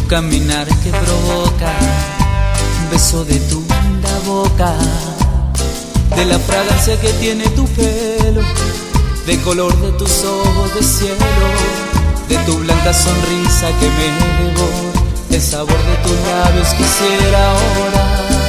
caminar que provoca un beso de tu linda boca, de la fragancia que tiene tu pelo, de color de tus ojos de cielo, de tu blanca sonrisa que me devora, el sabor de tus labios quisiera ahora.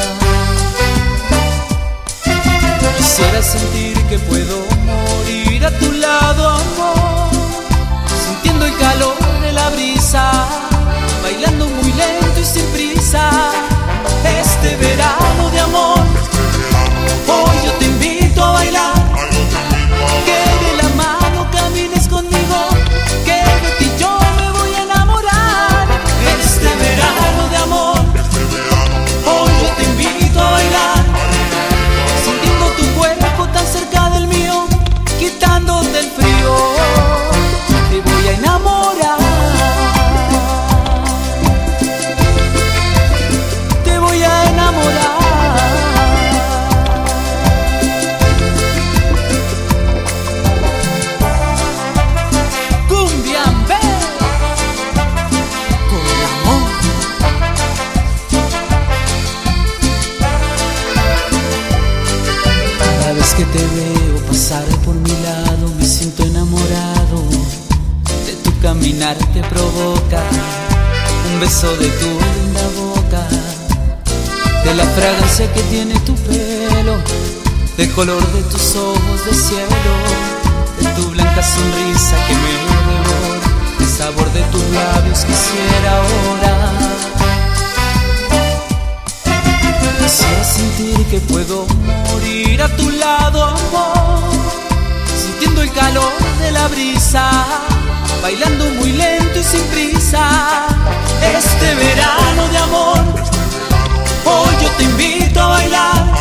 Quisiera sentir que puedo morir a tu lado, amor, sintiendo el calor de la brisa, bailando muy lento y sin prisa. Este verano de amor, hoy yo te invito a bailar, que de la mano camines conmigo, que de ti yo me voy a enamorar. Este verano de amor, hoy yo te invito a bailar, sintiendo tu cuerpo tan cerca del mío, quitándote el frío, te voy a enamorar. Te voy a enamorar. Cumbiambé, con amor. Cada vez que te veo pasar por mi lado, me siento enamorado de tu caminar que provoca un beso de tu linda boca, de la fragancia que tiene tu pelo, del color de tus ojos de cielo, de tu blanca sonrisa que me devora, el sabor de tus labios quisiera ahora. Quisiera sentir que puedo morir a tu lado, amor, sintiendo el calor de la brisa, bailando muy lento y sin prisa. Este verano de amor, hoy yo te invito a bailar,